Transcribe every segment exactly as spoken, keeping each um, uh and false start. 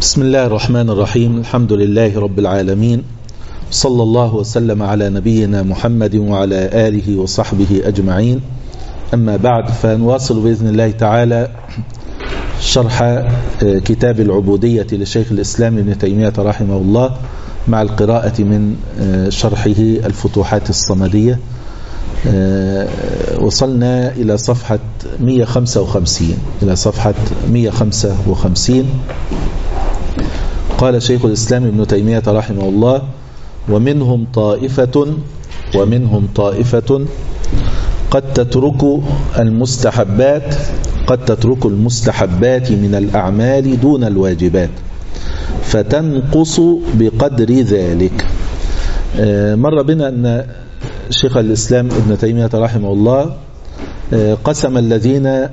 بسم الله الرحمن الرحيم. الحمد لله رب العالمين، صلى الله وسلم على نبينا محمد وعلى آله وصحبه أجمعين. أما بعد، فنواصل بإذن الله تعالى شرح كتاب العبودية لشيخ الإسلام ابن تيمية رحمه الله مع القراءة من شرحه الفتوحات الصمدية. وصلنا إلى صفحة مئة وخمسة وخمسين إلى صفحة مئة وخمسة وخمسين. قال شيخ الإسلام ابن تيمية رحمه الله: ومنهم طائفة ومنهم طائفة قد تترك المستحبات قد تترك المستحبات من الأعمال دون الواجبات فتنقص بقدر ذلك. مر بنا أن شيخ الإسلام ابن تيمية رحمه الله قسم الذين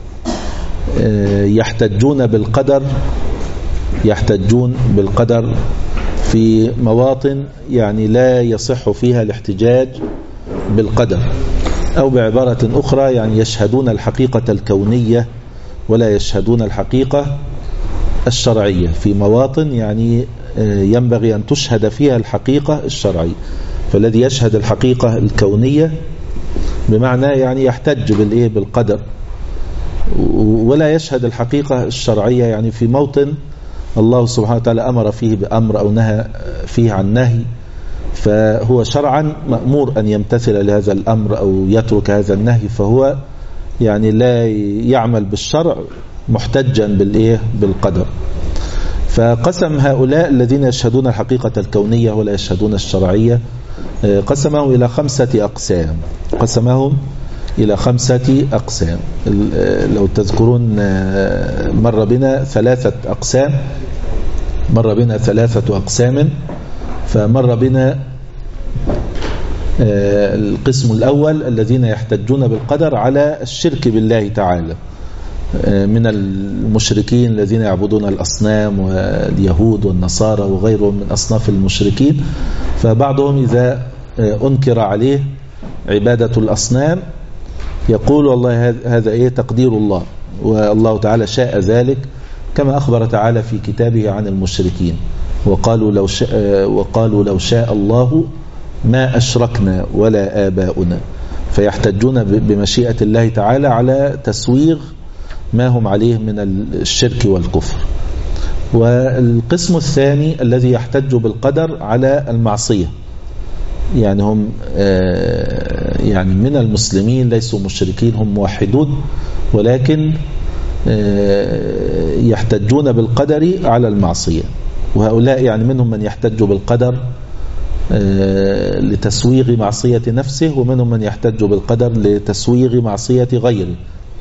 يحتجون بالقدر يحتجون بالقدر في مواطن يعني لا يصح فيها الاحتجاج بالقدر، أو بعبارة أخرى يعني يشهدون الحقيقة الكونية ولا يشهدون الحقيقة الشرعية، في مواطن يعني ينبغي أن تشهد فيها الحقيقة الشرعية. فالذي يشهد الحقيقة الكونية بمعنى يعني يحتج بالإيه بالقدر، ولا يشهد الحقيقة الشرعية يعني في موطن الله سبحانه وتعالى أمر فيه بأمر أو نهى فيه عن نهي، فهو شرعا مأمور أن يمتثل لهذا الأمر أو يترك هذا النهي، فهو يعني لا يعمل بالشرع محتجا بالإيه بالقدر. فقسم هؤلاء الذين يشهدون الحقيقة الكونية ولا يشهدون الشرعية قسمهم إلى خمسة أقسام قسمهم إلى خمسة أقسام. لو تذكرون مر بنا ثلاثة أقسام مر بنا ثلاثة أقسام فمر بنا القسم الأول الذين يحتجون بالقدر على الشرك بالله تعالى من المشركين الذين يعبدون الأصنام واليهود والنصارى وغيرهم من أصناف المشركين. فبعضهم إذا أنكر عليه عبادة الأصنام يقول والله هذا إيه تقدير الله، والله تعالى شاء ذلك، كما أخبر تعالى في كتابه عن المشركين: وقالوا لو شاء, وقالوا لو شاء الله ما أشركنا ولا آباؤنا. فيحتجون بمشيئة الله تعالى على تسويغ ما هم عليه من الشرك والكفر. والقسم الثاني الذي يحتج بالقدر على المعصية، يعني هم يعني من المسلمين ليسوا مشركين، هم موحدون ولكن يحتجون بالقدر على المعصية. وهؤلاء يعني منهم من يحتج بالقدر لتسويغ معصية نفسه، ومنهم من يحتج بالقدر لتسويغ معصية غيره،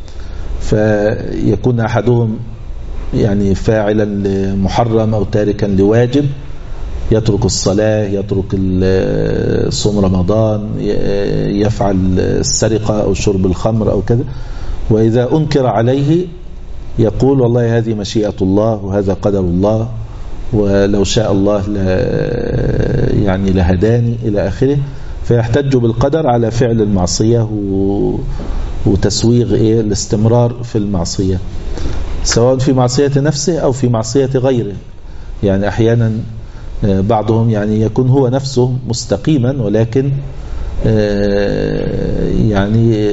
فيكون أحدهم يعني فاعلا لمحرم أو تاركا لواجب، يترك الصلاة، يترك صوم رمضان، يفعل السرقة أو شرب الخمر أو كذا، وإذا أنكر عليه يقول والله هذه مشيئة الله وهذا قدر الله، ولو شاء الله يعني لهداني إلى آخره. فيحتج بالقدر على فعل المعصية وتسويغ إيه الاستمرار في المعصية، سواء في معصية نفسه أو في معصية غيره. يعني أحيانا بعضهم يعني يكون هو نفسه مستقيما ولكن يعني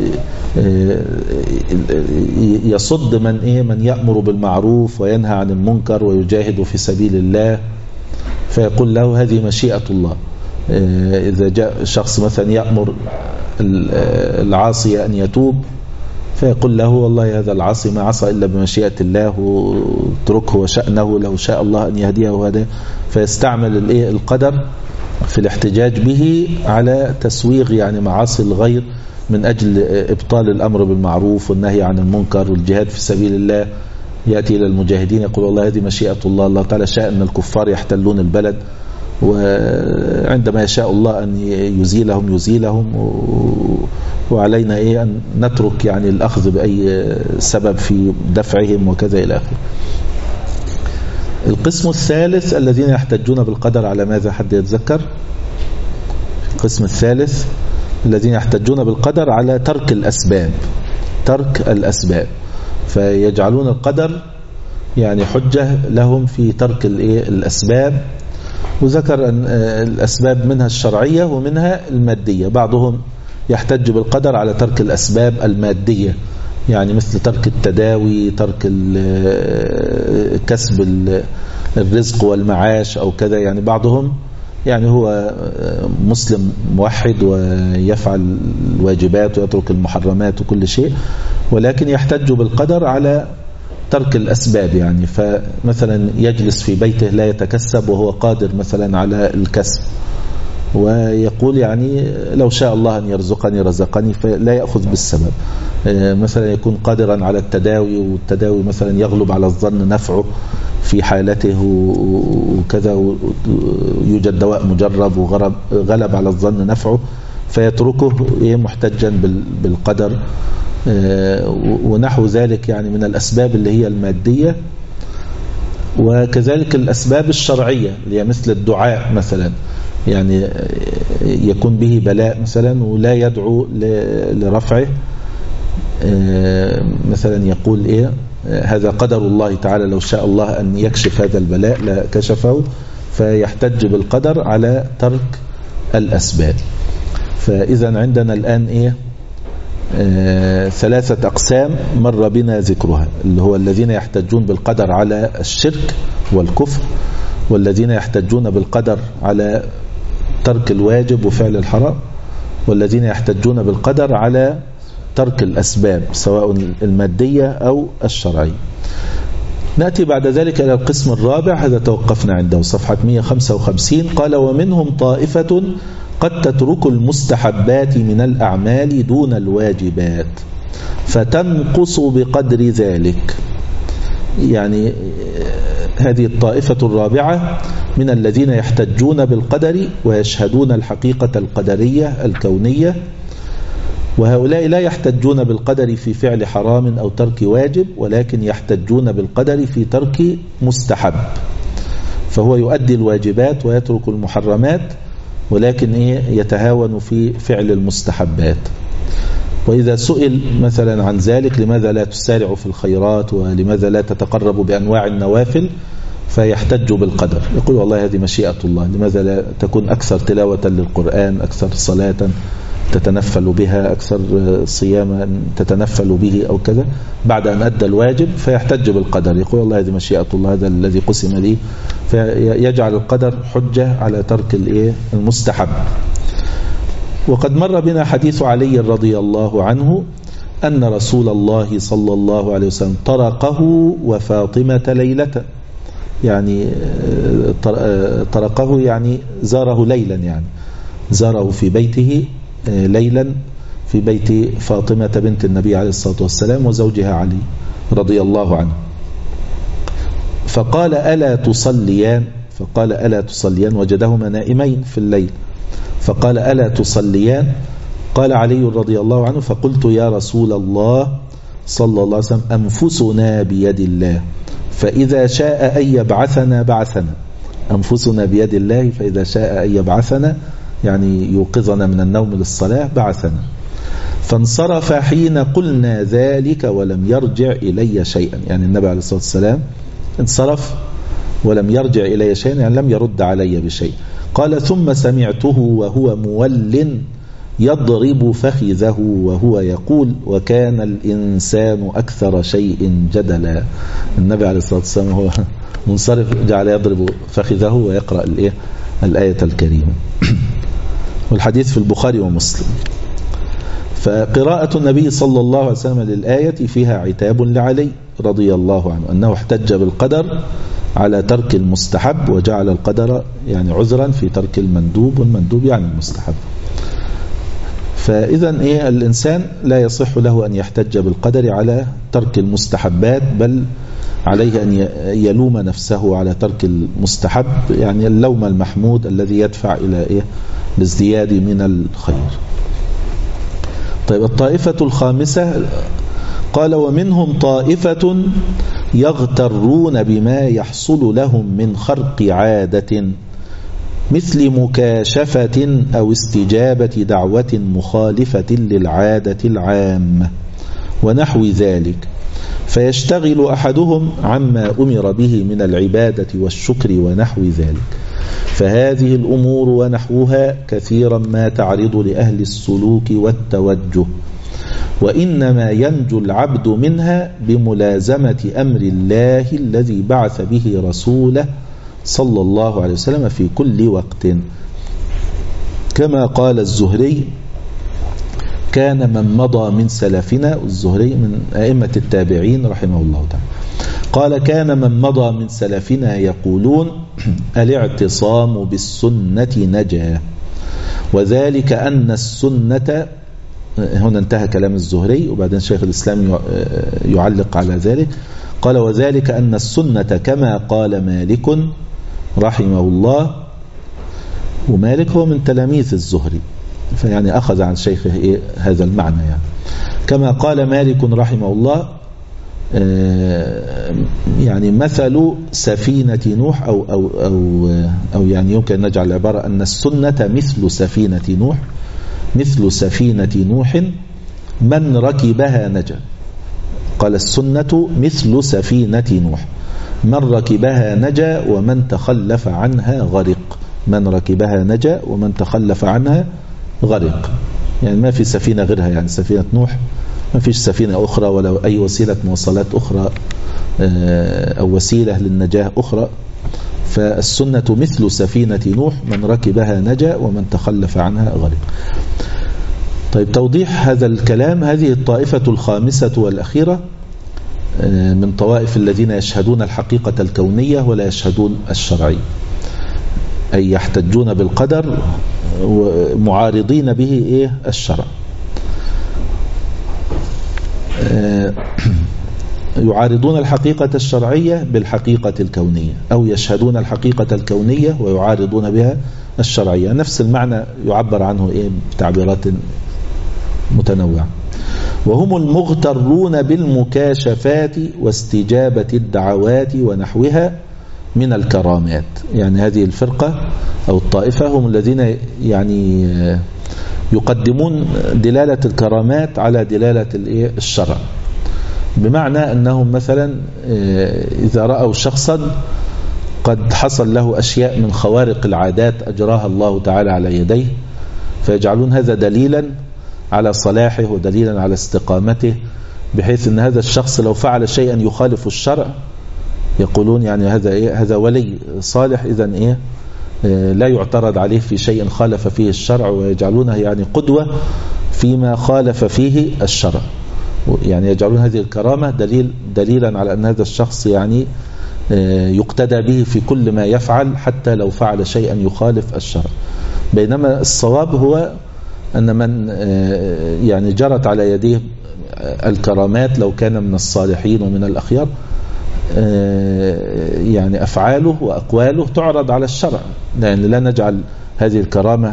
يصد من إيه من يأمر بالمعروف وينهى عن المنكر ويجاهد في سبيل الله، فيقول له هذه مشيئة الله. إذا جاء شخص مثلا يأمر العاصي أن يتوب فيقول له والله هذا العاصي ما عصى إلا بمشيئة الله واتركه وشأنه، لو شاء الله أن يهديه هذا. فيستعمل القدر في الاحتجاج به على تسويغ يعني معاصي الغير من أجل إبطال الأمر بالمعروف والنهي عن المنكر والجهاد في سبيل الله. يأتي إلى المجاهدين يقول والله هذه مشيئة الله، الله تعالى شاء أن الكفار يحتلون البلد، وعندما يشاء الله أن يزيلهم يزيلهم، وعلينا إيه أن نترك يعني الأخذ بأي سبب في دفعهم وكذا إلى آخره. القسم الثالث الذين يحتجون بالقدر على ماذا؟ حد يتذكر؟ القسم الثالث الذين يحتجون بالقدر على ترك الأسباب ترك الأسباب فيجعلون القدر يعني حجة لهم في ترك الأسباب. وذكر أن الأسباب منها الشرعية ومنها المادية. بعضهم يحتج بالقدر على ترك الأسباب المادية، يعني مثل ترك التداوي، ترك كسب الرزق والمعاش أو كذا. يعني بعضهم يعني هو مسلم موحد ويفعل الواجبات ويترك المحرمات وكل شيء، ولكن يحتج بالقدر على ترك الأسباب. يعني فمثلا يجلس في بيته لا يتكسب وهو قادر مثلا على الكسب، ويقول يعني لو شاء الله أن يرزقني رزقني، فلا يأخذ بالسبب. مثلا يكون قادرا على التداوي، والتداوي مثلا يغلب على الظن نفعه في حالته وكذا، يوجد دواء مجرب وغلب على الظن نفعه فيتركه محتجا بالقدر ونحو ذلك، يعني من الأسباب اللي هي المادية. وكذلك الأسباب الشرعية اللي هي مثل الدعاء مثلا، يعني يكون به بلاء مثلا ولا يدعو لرفعه، مثلا يقول إيه هذا قدر الله تعالى، لو شاء الله أن يكشف هذا البلاء لكشفه، فيحتج بالقدر على ترك الأسباب. فإذا عندنا الآن إيه آه ثلاثة أقسام مر بنا ذكرها، اللي هو الذين يحتجون بالقدر على الشرك والكفر، والذين يحتجون بالقدر على ترك الواجب وفعل الحرام، والذين يحتجون بالقدر على ترك الأسباب سواء المادية أو الشرعية. نأتي بعد ذلك إلى القسم الرابع، هذا توقفنا عنده صفحة مئة وخمسة وخمسين. قال ومنهم طائفة قد تترك المستحبات من الأعمال دون الواجبات فتنقص بقدر ذلك. يعني هذه الطائفة الرابعة من الذين يحتجون بالقدر ويشهدون الحقيقة القدرية الكونية، وهؤلاء لا يحتجون بالقدر في فعل حرام أو ترك واجب، ولكن يحتجون بالقدر في ترك مستحب، فهو يؤدي الواجبات ويترك المحرمات، ولكن إيه يتهاون في فعل المستحبات. وإذا سئل مثلا عن ذلك لماذا لا تسارع في الخيرات ولماذا لا تتقرب بأنواع النوافل، فيحتج بالقدر، يقول والله هذه مشيئة الله، لماذا لا تكون أكثر تلاوة للقرآن، أكثر صلاة تتنفل بها، أكثر صياما تتنفل به أو كذا بعد أن أدى الواجب، فيحتج بالقدر، يقول والله هذه مشيئة الله، هذا الذي قسم لي، فيجعل القدر حجة على ترك المستحب. وقد مر بنا حديث علي رضي الله عنه أن رسول الله صلى الله عليه وسلم طرقه وفاطمة ليلة، يعني طرقه يعني زاره ليلا، يعني زاره في بيته ليلا في بيت فاطمة بنت النبي عليه الصلاة والسلام وزوجها علي رضي الله عنه، فقال ألا تصليان فقال ألا تصليان وجدهما نائمين في الليل، فقال ألا تصليان؟ قال علي رضي الله عنه فقلت يا رسول الله صلى الله عليه وسلم أنفسنا بيد الله فإذا شاء أن يبعثنا بعثنا، أنفسنا بيد الله فإذا شاء أن يبعثنا يعني يوقظنا من النوم للصلاة بعثنا. فانصرف حين قلنا ذلك ولم يرجع إلي شيئا، يعني النبي عليه الصلاة والسلام انصرف ولم يرجع إلي شيئا، يعني لم يرد علي بشيء. قال ثم سمعته وهو مول يضرب فخذه وهو يقول وكان الإنسان أكثر شيء جدلا. النبي عليه الصلاة والسلام هو منصرف جعل يضرب فخذه ويقرأ الآية الكريمة. والحديث في البخاري ومسلم. فقراءة النبي صلى الله عليه وسلم للآية فيها عتاب لعلي رضي الله عنه أنه احتج بالقدر على ترك المستحب وجعل القدر يعني عذرا في ترك المندوب، والمندوب يعني المستحب. فإذا إيه الإنسان لا يصح له أن يحتج بالقدر على ترك المستحبات، بل عليه أن يلوم نفسه على ترك المستحب، يعني اللوم المحمود الذي يدفع إلى إيه الازدياد من الخير. طيب الطائفة الخامسة قال ومنهم طائفة يغترون بما يحصل لهم من خرق عادة مثل مكاشفة أو استجابة دعوة مخالفة للعادة العامة ونحو ذلك، فيشتغل أحدهم عما أمر به من العبادة والشكر ونحو ذلك. فهذه الأمور ونحوها كثيرا ما تعرض لأهل السلوك والتوجه، وإنما ينجو العبد منها بملازمة أمر الله الذي بعث به رسوله صلى الله عليه وسلم في كل وقت. كما قال الزهري: كان من مضى من سلفنا، الزهري من أئمة التابعين رحمه الله تعالى، قال: كان من مضى من سلفنا يقولون: الاعتصام بالسنة نجاة، وذلك أن السنة، هنا انتهى كلام الزهري، وبعدين شيخ الإسلام يعلق على ذلك، قال: وذلك أن السنة كما قال مالك رحمه الله، ومالك هو من تلاميذ الزهري، فيعني أخذ عن شيخه إيه هذا المعنى، يعني كما قال مالك رحمه الله، يعني مثل سفينة نوح أو, أو, أو, أو يعني يمكن نجعل العبارة أن السنة مثل سفينة نوح، مثل سفينة نوح من ركبها نجا. قال: السنة مثل سفينة نوح من ركبها نجا ومن تخلف عنها غرق. من ركبها نجا ومن تخلف عنها غرق، يعني ما في سفينة غيرها، يعني سفينة نوح ما فيش سفينة أخرى ولا أي وسيلة مواصلات أخرى أو وسيلة للنجاة أخرى. فالسنة مثل سفينة نوح من ركبها نجا ومن تخلف عنها غرق. طيب، توضيح هذا الكلام: هذه الطائفة الخامسة والأخيرة من طوائف الذين يشهدون الحقيقة الكونية ولا يشهدون الشرعية، أي يحتجون بالقدر ومعارضين به إيه الشرع. يعارضون الحقيقة الشرعية بالحقيقة الكونية، أو يشهدون الحقيقة الكونية ويعارضون بها الشرعية، نفس المعنى يعبر عنه إيه بتعبيرات متنوعة. وهم المغترون بالمكاشفات واستجابة الدعوات ونحوها من الكرامات. يعني هذه الفرقة أو الطائفة هم الذين يعني يقدمون دلالة الكرامات على دلالة الشرع، بمعنى أنهم مثلا إذا رأوا شخصا قد حصل له أشياء من خوارق العادات أجراها الله تعالى على يديه، فيجعلون هذا دليلا على صلاحه ودليلا على استقامته، بحيث أن هذا الشخص لو فعل شيئا يخالف الشرع يقولون يعني هذا إيه هذا ولي صالح، إذن إيه لا يعترض عليه في شيء خالف فيه الشرع، ويجعلونه يعني قدوة فيما خالف فيه الشرع، يعني يجعلون هذه الكرامة دليل دليلا على أن هذا الشخص يعني يقتدى به في كل ما يفعل حتى لو فعل شيئا يخالف الشرع. بينما الصواب هو أن من يعني جرت على يديه الكرامات لو كان من الصالحين ومن الأخيار، يعني أفعاله وأقواله تعرض على الشرع، لأن لا نجعل هذه الكرامة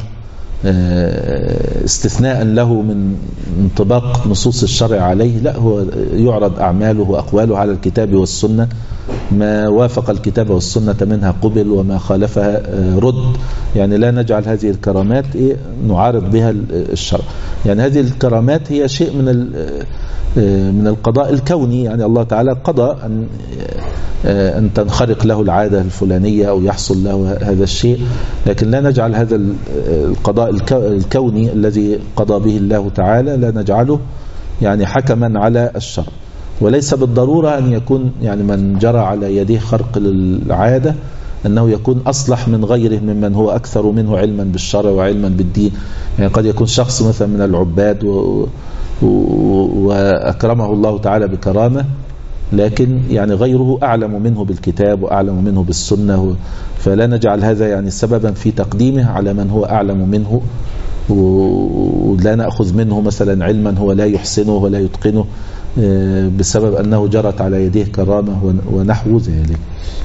استثناء له من انطباق نصوص الشرع عليه، لا، هو يعرض أعماله وأقواله على الكتاب والسنة، ما وافق الكتاب والسنة منها قبل وما خالفها رد. يعني لا نجعل هذه الكرامات نعارض بها الشرع. يعني هذه الكرامات هي شيء من من القضاء الكوني، يعني الله تعالى قضى أن أن تنخرق له العادة الفلانية أو يحصل له هذا الشيء، لكن لا نجعل هذا القضاء الكوني الذي قضى به الله تعالى لا نجعله يعني حكما على الشرع. وليس بالضرورة أن يكون يعني من جرى على يديه خرق للعادة أنه يكون أصلح من غيره ممن هو أكثر منه علما بالشرع وعلما بالدين. يعني قد يكون شخص مثلا من العباد و وأكرمه الله تعالى بكرامة، لكن يعني غيره أعلم منه بالكتاب وأعلم منه بالسنة، فلا نجعل هذا يعني سببا في تقديمه على من هو أعلم منه، ولا نأخذ منه مثلا علما هو لا يحسنه ولا يتقنه بسبب أنه جرت على يديه كرامة ونحو ذلك.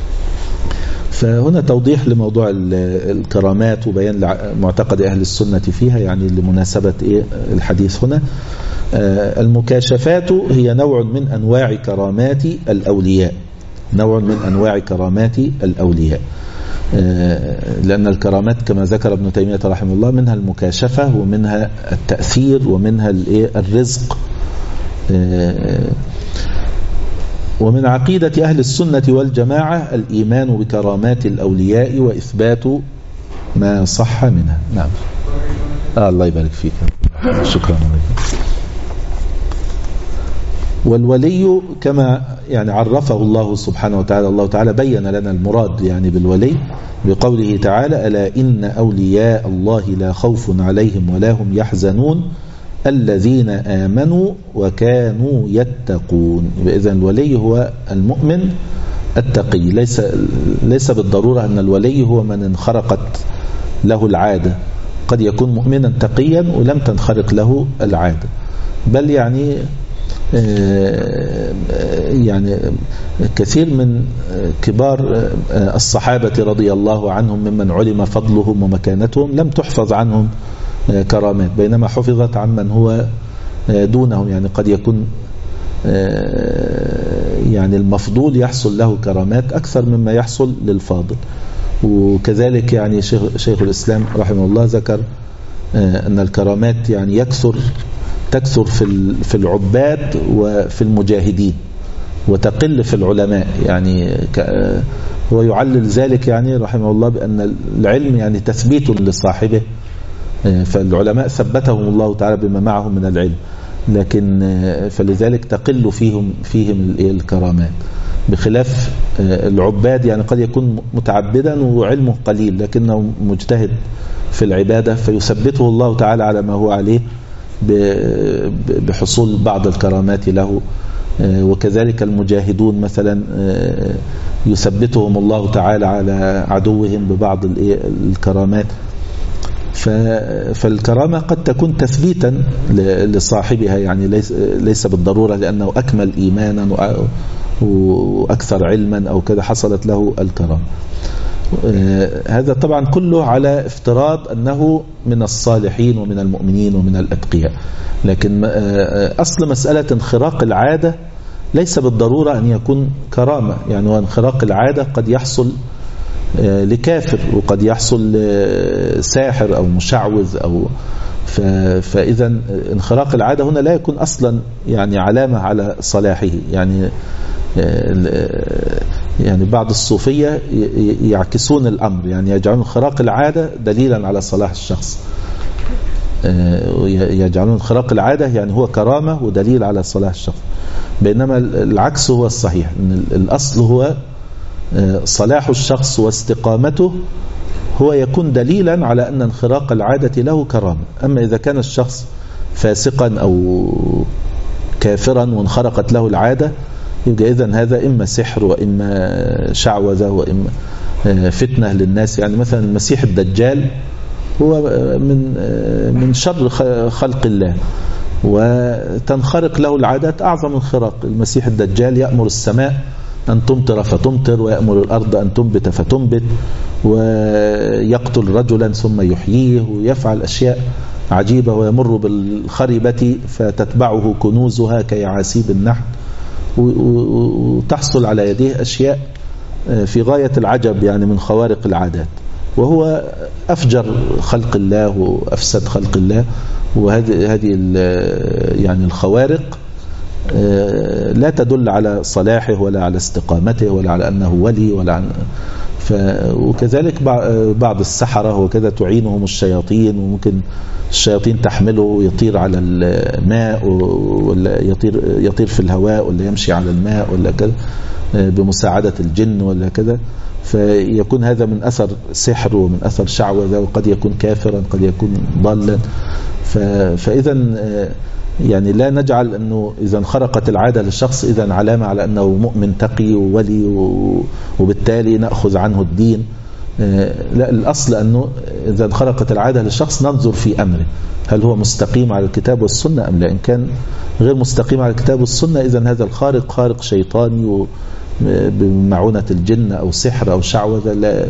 فهنا توضيح لموضوع الكرامات وبيان معتقد أهل السنة فيها، يعني لمناسبة إيه الحديث هنا. المكاشفات هي نوع من أنواع كرامات الأولياء، نوع من أنواع كرامات الأولياء، لأن الكرامات كما ذكر ابن تيمية رحمه الله منها المكاشفة ومنها التأثير ومنها الرزق. ومن عقيدة أهل السنة والجماعة الإيمان بكرامات الأولياء وإثبات ما صح منها. نعم. آه الله يبارك فيك. شكرا عليك. والولي كما يعني عرفه الله سبحانه وتعالى، الله تعالى بين لنا المراد يعني بالولي بقوله تعالى: ألا إن أولياء الله لا خوف عليهم ولا هم يحزنون الذين آمنوا وكانوا يتقون. إذن الولي هو المؤمن التقي، ليس ليس بالضرورة أن الولي هو من انخرقت له العادة، قد يكون مؤمنا تقيا ولم تنخرق له العادة، بل يعني يعني كثير من كبار الصحابة رضي الله عنهم ممن علم فضلهم ومكانتهم لم تحفظ عنهم كرامات، بينما حفظت عن من هو دونهم. يعني قد يكون يعني المفضول يحصل له كرامات أكثر مما يحصل للفاضل. وكذلك يعني شيخ, شيخ الإسلام رحمه الله ذكر أن الكرامات يعني يكثر تكثر في في العباد وفي المجاهدين وتقل في العلماء. يعني هو يعلل ذلك يعني رحمه الله بأن العلم يعني تثبيت لصاحبه، فالعلماء ثبتهم الله تعالى بما معهم من العلم، لكن فلذلك تقل فيهم فيهم الكرامات، بخلاف العباد يعني قد يكون متعبدا وعلمه قليل لكنه مجتهد في العبادة فيثبته الله تعالى على ما هو عليه بحصول بعض الكرامات له. وكذلك المجاهدون مثلا يثبتهم الله تعالى على عدوهم ببعض الكرامات. فالكرامة قد تكون تثبيتا لصاحبها، يعني ليس ليس بالضرورة لأنه أكمل إيمانا وأكثر علما أو كذا حصلت له الكرامة. هذا طبعا كله على افتراض أنه من الصالحين ومن المؤمنين ومن الأتقياء، لكن أصل مسألة انخراق العادة ليس بالضرورة أن يكون كرامة. يعني وانخراق العادة قد يحصل لكافر وقد يحصل ساحر أو مشعوذ أو فإذا انخراق العادة هنا لا يكون أصلا يعني علامة على صلاحه. يعني يعني بعض الصوفية يعكسون الأمر، يعني يجعلون انخراق العادة دليلا على صلاح الشخص، يجعلون انخراق العادة يعني هو كرامة ودليل على صلاح الشخص، بينما العكس هو الصحيح، إن الأصل هو صلاح الشخص واستقامته هو يكون دليلا على أن انخراق العادة له كرامة. أما إذا كان الشخص فاسقا أو كافرا وانخرقت له العادة يبقى إذن هذا إما سحر وإما شعوذة وإما فتنة للناس. يعني مثلا المسيح الدجال هو من من شر خلق الله وتنخرق له العادات أعظم انخراق. المسيح الدجال يأمر السماء أن تمطر فتمطر ويأمر الأرض أن تنبت فتنبت ويقتل رجلا ثم يحييه ويفعل أشياء عجيبة، ويمر بالخربة فتتبعه كنوزها كيعاسيب النحل، وتحصل على يديه أشياء في غاية العجب يعني من خوارق العادات، وهو أفجر خلق الله وأفسد خلق الله. وهذه هذه يعني الخوارق لا تدل على صلاحه ولا على استقامته ولا على أنه ولي ولا عن ف... وكذلك بعض السحرة وكذا تعينهم الشياطين، وممكن الشياطين تحمله يطير على الماء ولا يطير يطير في الهواء ولا يمشي على الماء ولا كذا بمساعدة الجن ولا كذا، فيكون هذا من أثر سحر ومن أثر شعوذة، وقد يكون كافرا قد يكون ضالا. ف... فإذا يعني لا نجعل أنه إذا انخرقت العادة للشخص إذا علامة على أنه مؤمن تقي وولي وبالتالي نأخذ عنه الدين. لا، الأصل أنه إذا انخرقت العادة للشخص ننظر في أمره هل هو مستقيم على الكتاب والسنة أم لا. إن كان غير مستقيم على الكتاب والسنة إذن هذا الخارق خارق شيطاني بمعونة الجن أو سحر أو شعوذة، لا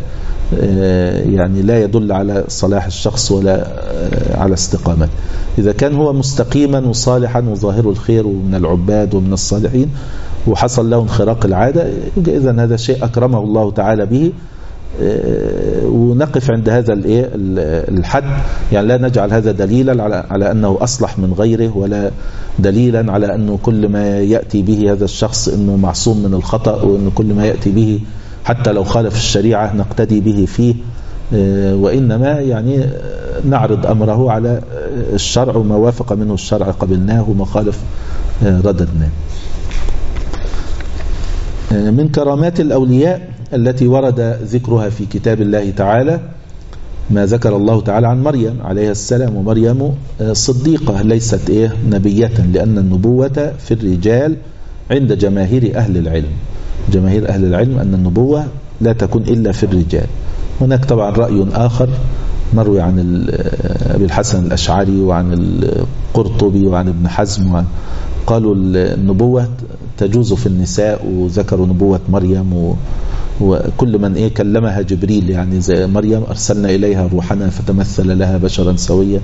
يعني لا يدل على صلاح الشخص ولا على استقامته. إذا كان هو مستقيما وصالحا وظاهر الخير ومن العباد ومن الصالحين وحصل له انخراق العادة، إذن هذا شيء أكرمه الله تعالى به ونقف عند هذا الحد، يعني لا نجعل هذا دليلا على على أنه أصلح من غيره، ولا دليلا على أنه كل ما يأتي به هذا الشخص أنه معصوم من الخطأ، وأنه كل ما يأتي به حتى لو خالف الشريعة نقتدي به فيه، وإنما يعني نعرض أمره على الشرع، وما وافق منه الشرع قبلناه وما خالف رددناه. من كرامات الأولياء التي ورد ذكرها في كتاب الله تعالى ما ذكر الله تعالى عن مريم عليه السلام. ومريم صديقة ليست إيه نبية، لأن النبوة في الرجال عند جماهير أهل العلم. جماهير أهل العلم أن النبوة لا تكون إلا في الرجال. هناك طبعا رأي آخر مروي عن أبي الحسن الأشعري وعن القرطبي وعن ابن حزم، وعن قالوا النبوة تجوز في النساء، وذكروا نبوة مريم و وكل من إيه كلمها جبريل، يعني زي مريم أرسلنا إليها روحنا فتمثل لها بشرا سويا.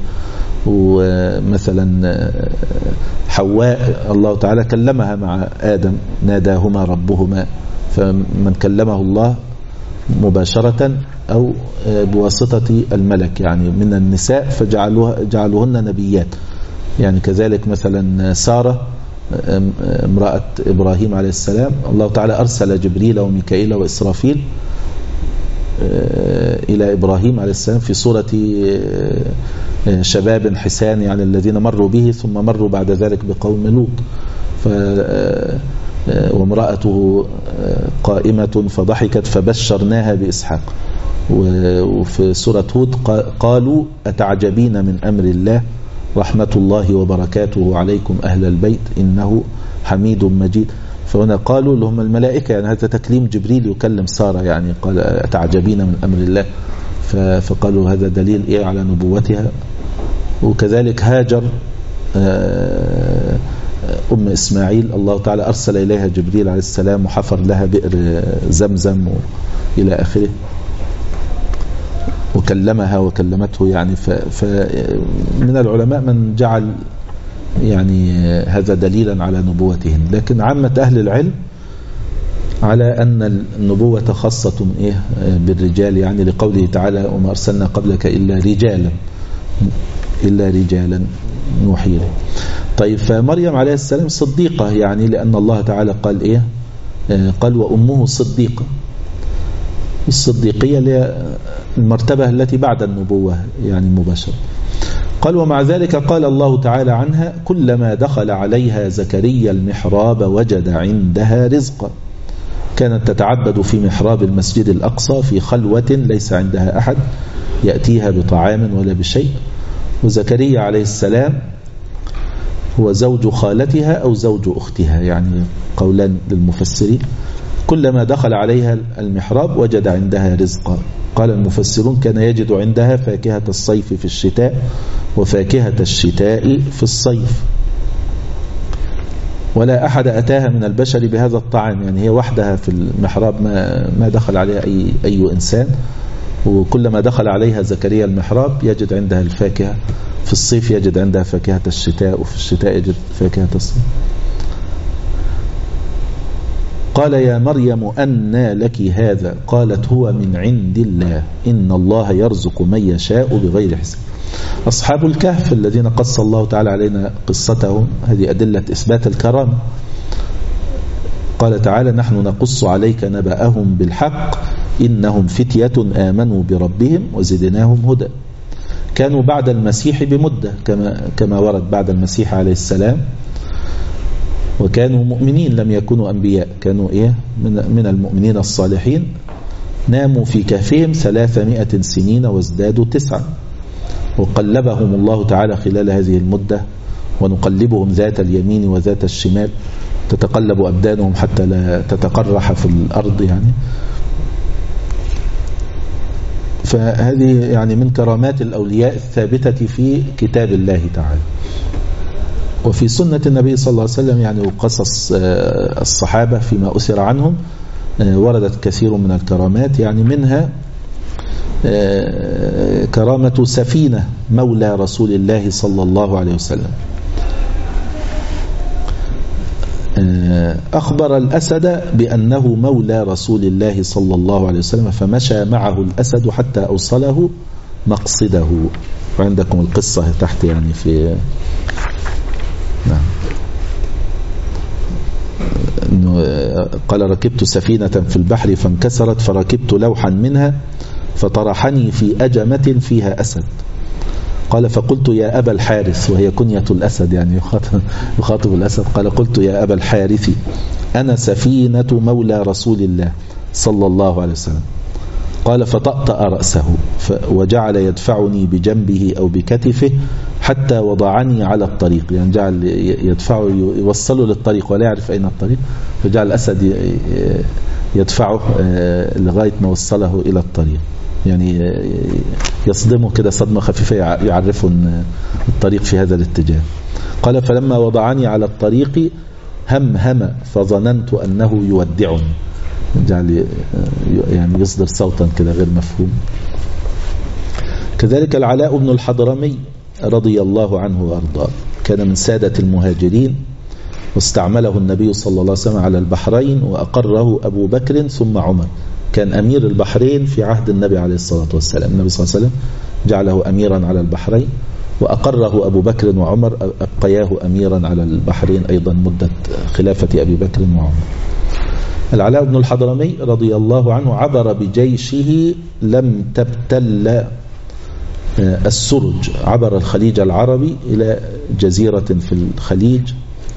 ومثلا حواء الله تعالى كلمها مع آدم ناداهما ربهما، فمن كلمه الله مباشرة أو بواسطة الملك يعني من النساء فجعلوهن نبيات. يعني كذلك مثلا سارة امرأة إبراهيم عليه السلام الله تعالى أرسل جبريل وميكائيل وإسرافيل إلى إبراهيم عليه السلام في صورة شباب حسان، يعني الذين مروا به ثم مروا بعد ذلك بقوم لوط. ف وامرأته قائمة فضحكت فبشرناها بإسحاق. وفي سورة هود قالوا أتعجبين من أمر الله رحمة الله وبركاته عليكم أهل البيت إنه حميد مجيد. فهنا قالوا لهم الملائكة، يعني هذا تكليم جبريل يكلم سارة، يعني قال أتعجبين من أمر الله، فقالوا هذا دليل إيه على نبوتها. وكذلك هاجر أم إسماعيل الله تعالى أرسل إليها جبريل عليه السلام وحفر لها بئر زمزم إلى آخره، وكلمها وكلمته. يعني فمن العلماء من جعل يعني هذا دليلا على نبوتهن، لكن عامة أهل العلم على أن النبوة خاصة إيه بالرجال، يعني لقوله تعالى وما أرسلنا قبلك إلا رجالا إلا رجالا نوحي إليه. طيب فمريم عليه السلام صديقة، يعني لأن الله تعالى قال إيه قال وأمه صديقة. الصديقية اللي المرتبة التي بعد النبوة يعني مباشرة. قال ومع ذلك قال الله تعالى عنها كلما دخل عليها زكريا المحراب وجد عندها رزقا. كانت تتعبد في محراب المسجد الأقصى في خلوة ليس عندها أحد يأتيها بطعام ولا بشيء. وزكريا عليه السلام هو زوج خالتها أو زوج أختها، يعني قولان للمفسرين. كلما دخل عليها المحراب وجد عندها رزقا. قال المفسرون كان يجد عندها فاكهة الصيف في الشتاء وفاكهة الشتاء في الصيف، ولا أحد أتاها من البشر بهذا الطعام، يعني هي وحدها في المحراب ما ما دخل عليها أي أي إنسان. وكلما دخل عليها زكريا المحراب يجد عندها الفاكهة، في الصيف يجد عندها فاكهة الشتاء وفي الشتاء يجد فاكهة الصيف. قال يا مريم أنى لك هذا؟ قالت هو من عند الله إن الله يرزق من يشاء بغير حساب. أصحاب الكهف الذين قص الله تعالى علينا قصتهم هذه أدلة إثبات الكرامة. قال تعالى نحن نقص عليك نبأهم بالحق إنهم فتية آمنوا بربهم وزدناهم هدى. كانوا بعد المسيح بمدة كما كما ورد بعد المسيح عليه السلام، وكانوا مؤمنين لم يكونوا أنبياء، كانوا إيه من من المؤمنين الصالحين. ناموا في كهفهم ثلاثمائة سنين وازدادوا تسعا. وقلبهم الله تعالى خلال هذه المدة، ونقلبهم ذات اليمين وذات الشمال، تتقلب أبدانهم حتى لا تتقرح في الأرض يعني. فهذه يعني من كرامات الأولياء الثابتة في كتاب الله تعالى وفي سنة النبي صلى الله عليه وسلم، يعني وقصص الصحابة فيما أسر عنهم وردت كثير من الكرامات. يعني منها كرامة سفينة مولى رسول الله صلى الله عليه وسلم. أخبر الأسد بأنه مولى رسول الله صلى الله عليه وسلم، فمشى معه الأسد حتى أوصله مقصده. وعندكم القصة تحت يعني في نعم. قال ركبت سفينة في البحر فانكسرت فركبت لوحا منها فطرحني في أجمة فيها أسد. قال فقلت يا أبا الحارث، وهي كنية الأسد يعني يخاطب الأسد. قال قلت يا أبا الحارث أنا سفينة مولى رسول الله صلى الله عليه وسلم. قال فطأطأ رأسه وجعل يدفعني بجنبه أو بكتفه حتى وضعني على الطريق، يعني جعل يدفعه يوصله للطريق ولا يعرف أين الطريق، فجعل الأسد يدفعه لغاية ما وصله إلى الطريق، يعني يصدمه كده صدمة خفيفة يعرفه الطريق في هذا الاتجاه. قال فلما وضعني على الطريق هم هم فظننت أنه يودعني، جعل يعني يصدر صوتا كده غير مفهوم. كذلك العلاء بن الحضرمي رضي الله عنه وأرضاه كان من سادة المهاجرين، واستعمله النبي صلى الله عليه وسلم على البحرين وأقره أبو بكر ثم عمر. كان أمير البحرين في عهد النبي عليه الصلاة والسلام، النبي صلى الله عليه وسلم جعله أميرا على البحرين وأقره أبو بكر وعمر، أبقياه أميرا على البحرين أيضا مدة خلافة أبي بكر وعمر. العلاء بن الحضرمي رضي الله عنه عبر بجيشه لم تبتل السرج، عبر الخليج العربي إلى جزيرة في الخليج.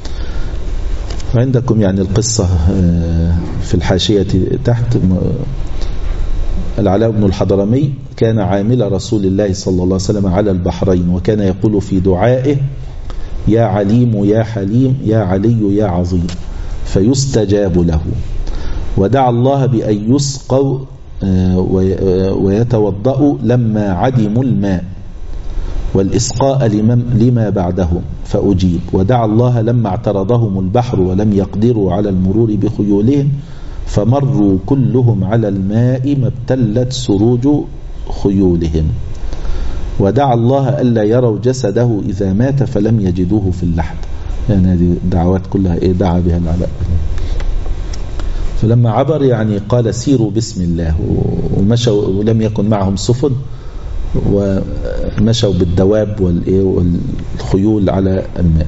وعندكم يعني القصة في الحاشية تحت. العلاء بن الحضرمي كان عامل رسول الله صلى الله عليه وسلم على البحرين، وكان يقول في دعائه يا عليم يا حليم يا علي يا عظيم فيستجاب له. ودعا الله بأن يسقوا ويتوضأوا لما عدموا الماء والإسقاء لما بعدهم فأجيب. ودعا الله لما اعترضهم البحر ولم يقدروا على المرور بخيولهم فمروا كلهم على الماء ما ابتلت سروج خيولهم. ودعا الله ألا يروا جسده إذا مات فلم يجدوه في اللحد. يعني هذه الدعوات كلها إيه دعا بها العلاء. فلما عبر يعني قال سيروا بسم الله، ومشوا ولم يكن معهم سفن، ومشوا بالدواب والخيول على الماء.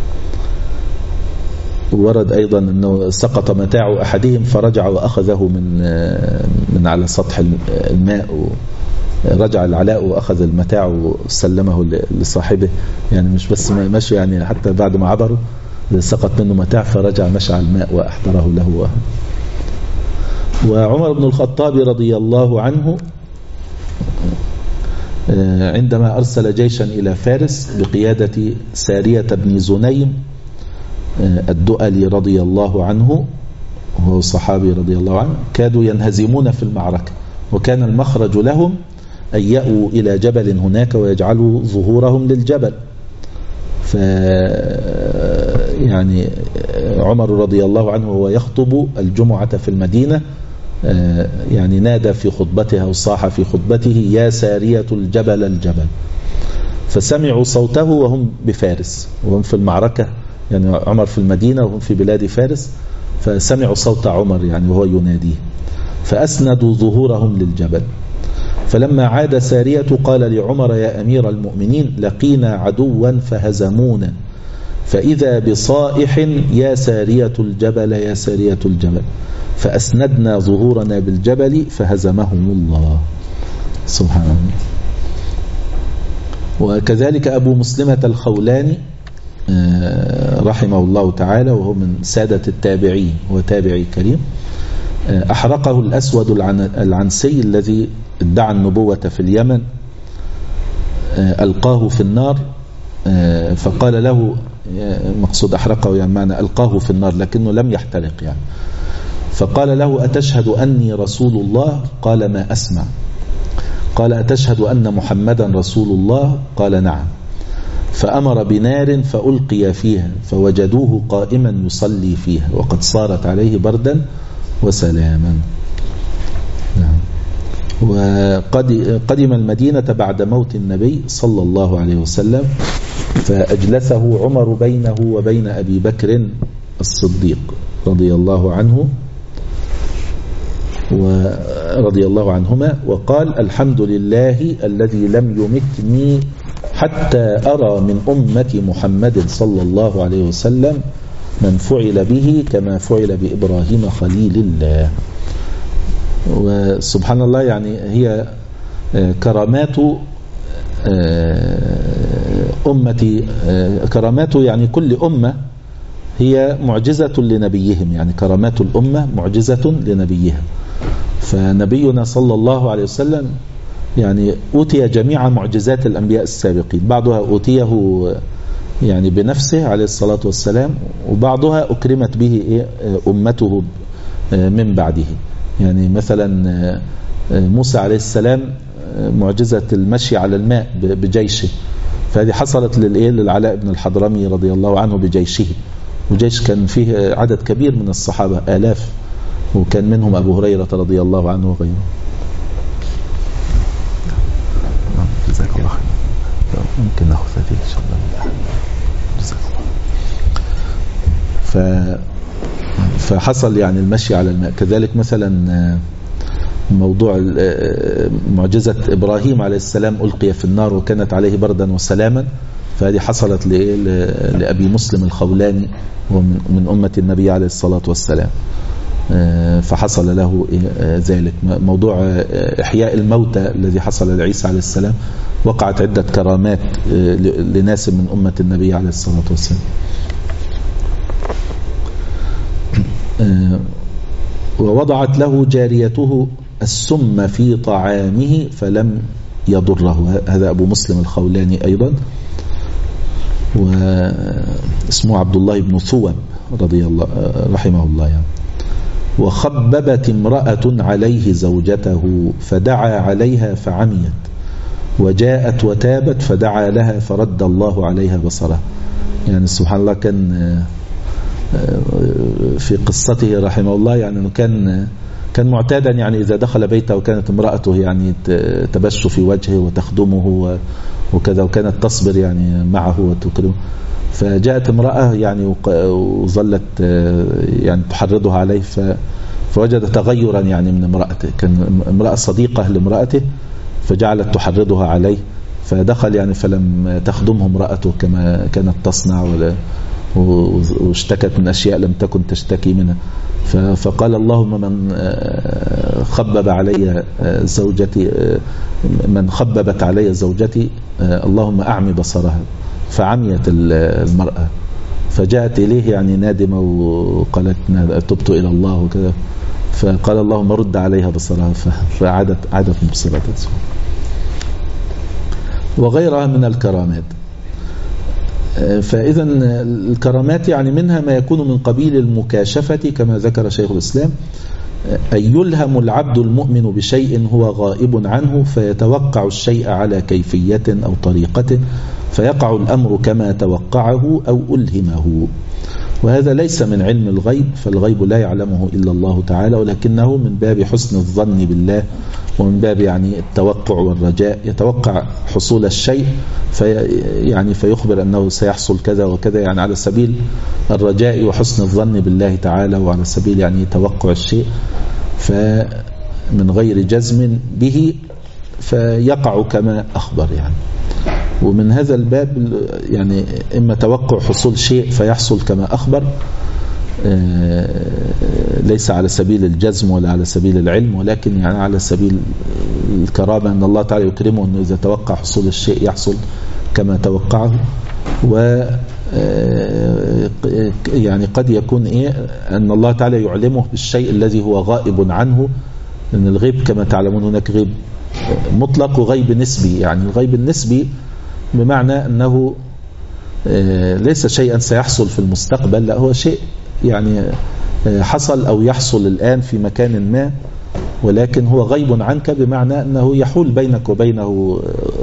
ورد أيضا أنه سقط متاع أحدهم فرجع وأخذه من من على سطح الماء، رجع العلاء وأخذ المتاع وسلمه لصاحبه، يعني مش بس مشوا يعني حتى بعد ما عبروا سقط منه متاع فرجع مشى على الماء وأحضره له. وعمر بن الخطاب رضي الله عنه عندما أرسل جيشا إلى فارس بقيادة سارية بن زنيم الدؤلي رضي الله عنه، وهو صحابي رضي الله عنه، كادوا ينهزمون في المعركة، وكان المخرج لهم أن يأووا إلى جبل هناك ويجعلوا ظهورهم للجبل. ف يعني عمر رضي الله عنه وهو يخطب الجمعة في المدينة يعني نادى في خطبته أو صاح في خطبته يا سارية الجبل الجبل، فسمعوا صوته وهم بفارس وهم في المعركة، يعني عمر في المدينة وهم في بلاد فارس، فسمعوا صوت عمر يعني وهو يناديه فأسندوا ظهورهم للجبل. فلما عاد سارية قال لعمر يا أمير المؤمنين لقينا عدوا فهزمونا، فإذا بصائح يا سارية الجبل يا سارية الجبل، فأسندنا ظهورنا بالجبل فهزمهم الله. سبحان الله. وكذلك أبو مسلمة الخولاني رحمه الله تعالى، وهو من سادة التابعين، هو تابعي كريم، أحرقه الأسود العنسي الذي ادعى النبوة في اليمن، ألقاه في النار، فقال له مقصود أحرقه يعني معنى ألقاه في النار لكنه لم يحترق يعني، فقال له أتشهد أني رسول الله؟ قال ما أسمع. قال أتشهد أن محمدا رسول الله؟ قال نعم. فأمر بنار فألقي فيها فوجدوه قائما يصلي فيها وقد صارت عليه بردا وسلاما. نعم. وقدم المدينة بعد موت النبي صلى الله عليه وسلم، فأجلسه عمر بينه وبين أبي بكر الصديق رضي الله عنه ورضي الله عنهما، وقال: الحمد لله الذي لم يمتني حتى أرى من أمة محمد صلى الله عليه وسلم من فعل به كما فعل بإبراهيم خليل الله. وسبحان الله، يعني هي كرامات أمتي، كرامات يعني كل أمة هي معجزة لنبيهم، يعني كرامات الأمة معجزة لنبيهم. فنبينا صلى الله عليه وسلم يعني أوتي جميع معجزات الأنبياء السابقين، بعضها أوتيه يعني بنفسه عليه الصلاة والسلام، وبعضها أكرمت به أمته من بعده. يعني مثلا موسى عليه السلام معجزة المشي على الماء بجيشه، فهذه حصلت للعلاء بن الحضرمي رضي الله عنه بجيشه، وجيش كان فيه عدد كبير من الصحابة آلاف، وكان منهم أبو هريرة رضي الله عنه وغيره. جزاك الله خير. ممكن ناخذ هذه إن شاء الله. جزاك الله. ف فحصل يعني المشي على الماء. كذلك مثلا موضوع معجزة إبراهيم عليه السلام ألقي في النار وكانت عليه بردا وسلاما، فهذه حصلت لأبي مسلم الخولاني ومن أمة النبي عليه الصلاة والسلام، فحصل له ذلك. موضوع إحياء الموتى الذي حصل لعيسى عليه السلام، وقعت عدة كرامات لناس من أمة النبي عليه الصلاة والسلام. ووضعت له جاريته السم في طعامه فلم يضره، هذا أبو مسلم الخولاني أيضا، واسمه عبد الله بن ثوب رضي الله رحمه الله يعني. وخببت امرأة عليه زوجته فدعا عليها فعميت، وجاءت وتابت فدعا لها فرد الله عليها بصرها. يعني سبحان الله، كان في قصته رحمه الله يعني أنه كان كان معتادا، يعني إذا دخل بيته وكانت امرأته يعني تبش في وجهه وتخدمه وكذا، وكانت تصبر يعني معه وتكرمه، فجاءت امرأة يعني وظلت يعني تحرضها عليه، فوجد تغيرا يعني من امرأته، كان امرأة صديقة لامرأته فجعلت تحرضها عليه، فدخل يعني فلم تخدمه امرأته كما كانت تصنع، ولا واشتكت من أشياء لم تكن تشتكي منها. فقال: اللهم من خبب علي زوجتي، من خببت علي زوجتي اللهم أعمي بصرها، فعميت المرأة، فجاءت إليه يعني نادمة وقالت: تبت إلى الله وكذا، فقال: اللهم رد عليها بصرها، فعادت عادت مبصرة. وغيرها من الكرامات. فإذا الكرامات يعني منها ما يكون من قبيل المكاشفة كما ذكر شيخ الإسلام، أن يلهم العبد المؤمن بشيء هو غائب عنه فيتوقع الشيء على كيفية أو طريقة فيقع الأمر كما توقعه أو ألهمه. وهذا ليس من علم الغيب، فالغيب لا يعلمه إلا الله تعالى، ولكنه من باب حسن الظن بالله، ومن باب يعني التوقع والرجاء، يتوقع حصول الشيء في يعني فيخبر أنه سيحصل كذا وكذا، يعني على سبيل الرجاء وحسن الظن بالله تعالى، وعلى سبيل يعني توقع الشيء فمن غير جزم به فيقع كما أخبر يعني. ومن هذا الباب يعني إما توقع حصول شيء فيحصل كما أخبر، ليس على سبيل الجزم ولا على سبيل العلم، ولكن يعني على سبيل الكرامة، أن الله تعالى يكرمه أنه إذا توقع حصول الشيء يحصل كما توقعه. و يعني قد يكون إيه أن الله تعالى يعلمه بالشيء الذي هو غائب عنه، لأن الغيب كما تعلمون هناك غيب مطلق وغيب نسبي. يعني الغيب النسبي بمعنى أنه ليس شيئا سيحصل في المستقبل، لا هو شيء يعني حصل أو يحصل الآن في مكان ما، ولكن هو غيب عنك بمعنى أنه يحول بينك وبينه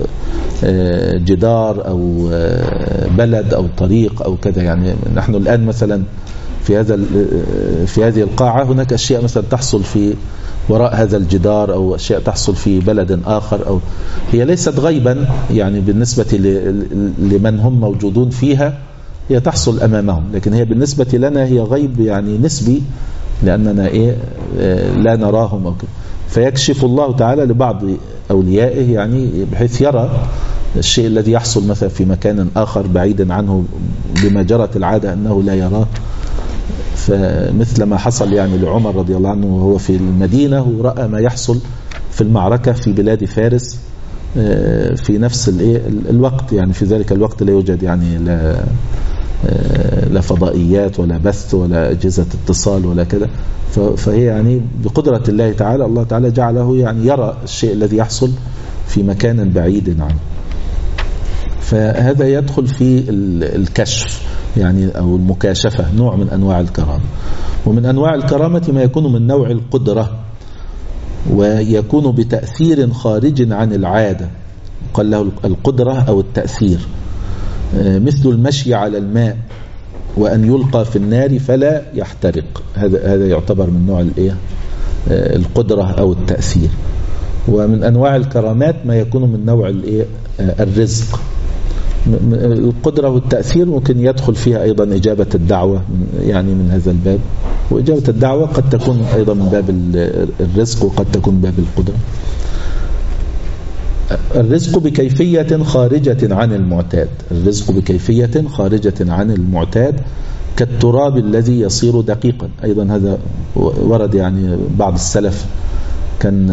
جدار أو بلد أو طريق أو كذا. يعني نحن الآن مثلا في هذا في هذه القاعة هناك أشياء مثلا تحصل في وراء هذا الجدار، أو أشياء تحصل في بلد آخر، أو هي ليست غيبا يعني بالنسبة لمن هم موجودون فيها، هي تحصل أمامهم، لكن هي بالنسبة لنا هي غيب يعني نسبي، لأننا إيه لا نراهم أو كده. فيكشف الله تعالى لبعض أوليائه يعني بحيث يرى الشيء الذي يحصل مثلا في مكان آخر بعيدا عنه بما جرت العادة أنه لا يراه. فمثل ما حصل يعني لعمر رضي الله عنه وهو في المدينة ورأى ما يحصل في المعركة في بلاد فارس في نفس الوقت، يعني في ذلك الوقت لا يوجد يعني لا لا فضائيات ولا بث ولا أجهزة اتصال ولا كذا. فهي يعني بقدرة الله تعالى، الله تعالى جعله يعني يرى الشيء الذي يحصل في مكان بعيد عنه. فهذا يدخل في الكشف يعني أو المكاشفة، نوع من أنواع الكرامة. ومن أنواع الكرامة ما يكون من نوع القدرة ويكون بتأثير خارج عن العادة، قال له القدرة أو التأثير، مثل المشي على الماء وأن يلقى في النار فلا يحترق. هذا هذا يعتبر من نوع الايه القدرة أو التأثير. ومن أنواع الكرامات ما يكون من نوع الايه الرزق. القدرة والتأثير ممكن يدخل فيها أيضا إجابة الدعوة يعني من هذا الباب، وإجابة الدعوة قد تكون أيضا من باب الرزق وقد تكون من باب القدرة. الرزق بكيفية خارجة عن المعتاد، الرزق بكيفية خارجة عن المعتاد كالتراب الذي يصير دقيقا. أيضا هذا ورد يعني بعض السلف كان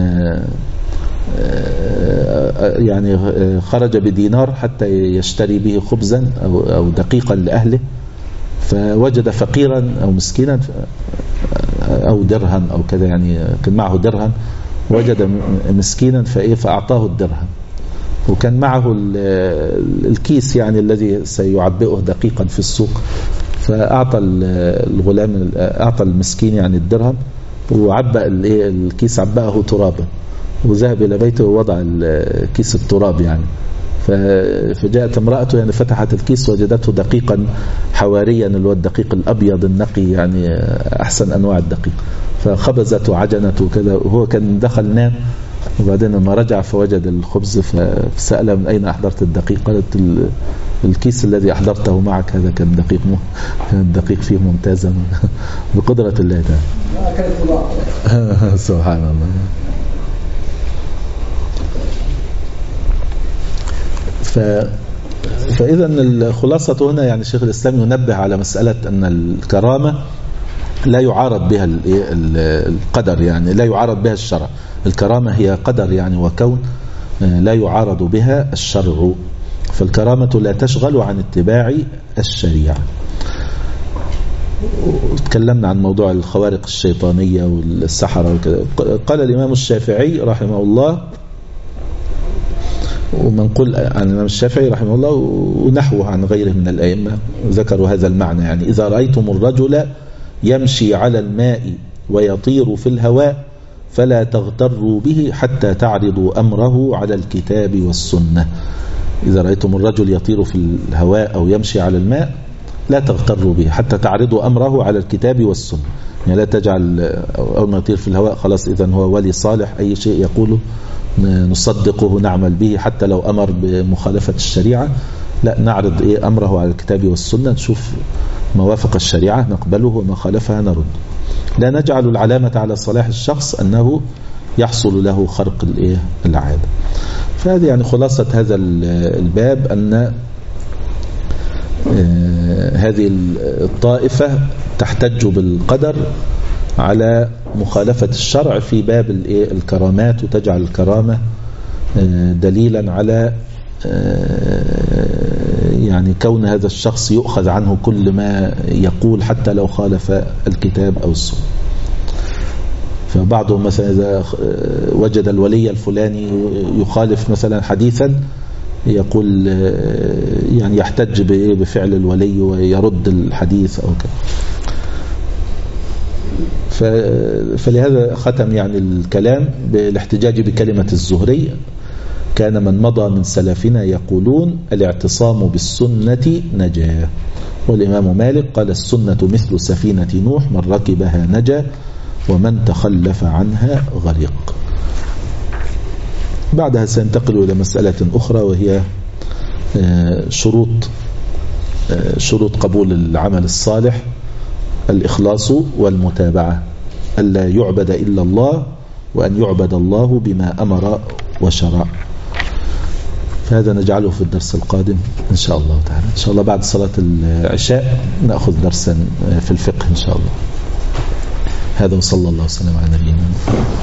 يعني خرج بدينار حتى يشتري به خبزا أو, أو دقيقا لأهله، فوجد فقيرا أو مسكينا أو درهم أو كذا، يعني كان معه درهم وجد مسكينا فإيه فأعطاه الدرهم، وكان معه الكيس يعني الذي سيعبئه دقيقا في السوق، فأعطى الغلام أعطى المسكين يعني الدرهم وعبأ الكيس عبأه ترابا، وذهب إلى بيته ووضع كيس التراب يعني. فجاءت امرأته يعني فتحت الكيس وجدته دقيقا حواريا، اللي هو الدقيق الأبيض النقي يعني أحسن أنواع الدقيق، فخبزت وعجنت وكذا، وهو كان دخل نام، وبعدين لما رجع فوجد الخبز فسأله من أين أحضرت الدقيق؟ قالت الكيس الذي أحضرته معك هذا كان دقيق مو كان الدقيق فيه ممتازا بقدرة الله تعالى. سبحان الله. ف... فإذا الخلاصة هنا يعني الشيخ الإسلام ينبه على مسألة أن الكرامة لا يعارض بها القدر، يعني لا يعارض بها الشرع. الكرامة هي قدر يعني وكون لا يعارض بها الشرع، فالكرامة لا تشغل عن اتباع الشريعة. تكلمنا عن موضوع الخوارق الشيطانية والسحرة وكذا. قال الإمام الشافعي رحمه الله، ومنقول عن الإمام الشافعي رحمه الله ونحوه عن غيره من الأئمة ذكروا هذا المعنى، يعني إذا رأيتم الرجل يمشي على الماء ويطير في الهواء فلا تغتروا به حتى تعرضوا أمره على الكتاب والسنة. إذا رأيتم الرجل يطير في الهواء أو يمشي على الماء لا تغتروا به حتى تعرضوا أمره على الكتاب والسنة، يعني لا تجعل أول ما يطير في الهواء خلاص إذن هو ولي صالح، أي شيء يقوله نصدقه نعمل به حتى لو أمر بمخالفة الشريعة، لا نعرض إيه أمره على الكتاب والسنة، نشوف ما وافق الشريعة نقبله وما خالفها نرد. لا نجعل العلامة على صلاح الشخص أنه يحصل له خرق الإيه العادة. فهذه يعني خلاصة هذا الباب، أن هذه الطائفة تحتج بالقدر على مخالفة الشرع في باب الكرامات، وتجعل الكرامة دليلا على يعني كون هذا الشخص يؤخذ عنه كل ما يقول حتى لو خالف الكتاب أو السنة. فبعضهم مثلا إذا وجد الولي الفلاني يخالف مثلا حديثا يقول يعني يحتج بفعل الولي ويرد الحديث أو كذا. فلهذا ختم يعني الكلام بالاحتجاج بكلمة الزهري: كان من مضى من سلفنا يقولون الاعتصام بالسنة نجاة. والإمام مالك قال: السنة مثل سفينة نوح، من ركبها نجا ومن تخلف عنها غرق. بعدها سينتقل إلى مسألة أخرى وهي شروط شروط قبول العمل الصالح الإخلاص والمتابعة، ألا يعبد إلا الله، وأن يعبد الله بما أمر وشرع. فهذا نجعله في الدرس القادم إن شاء الله تعالى. إن شاء الله بعد صلاة العشاء نأخذ درسا في الفقه إن شاء الله. هذا وصلى الله وسلم على نبينا محمد.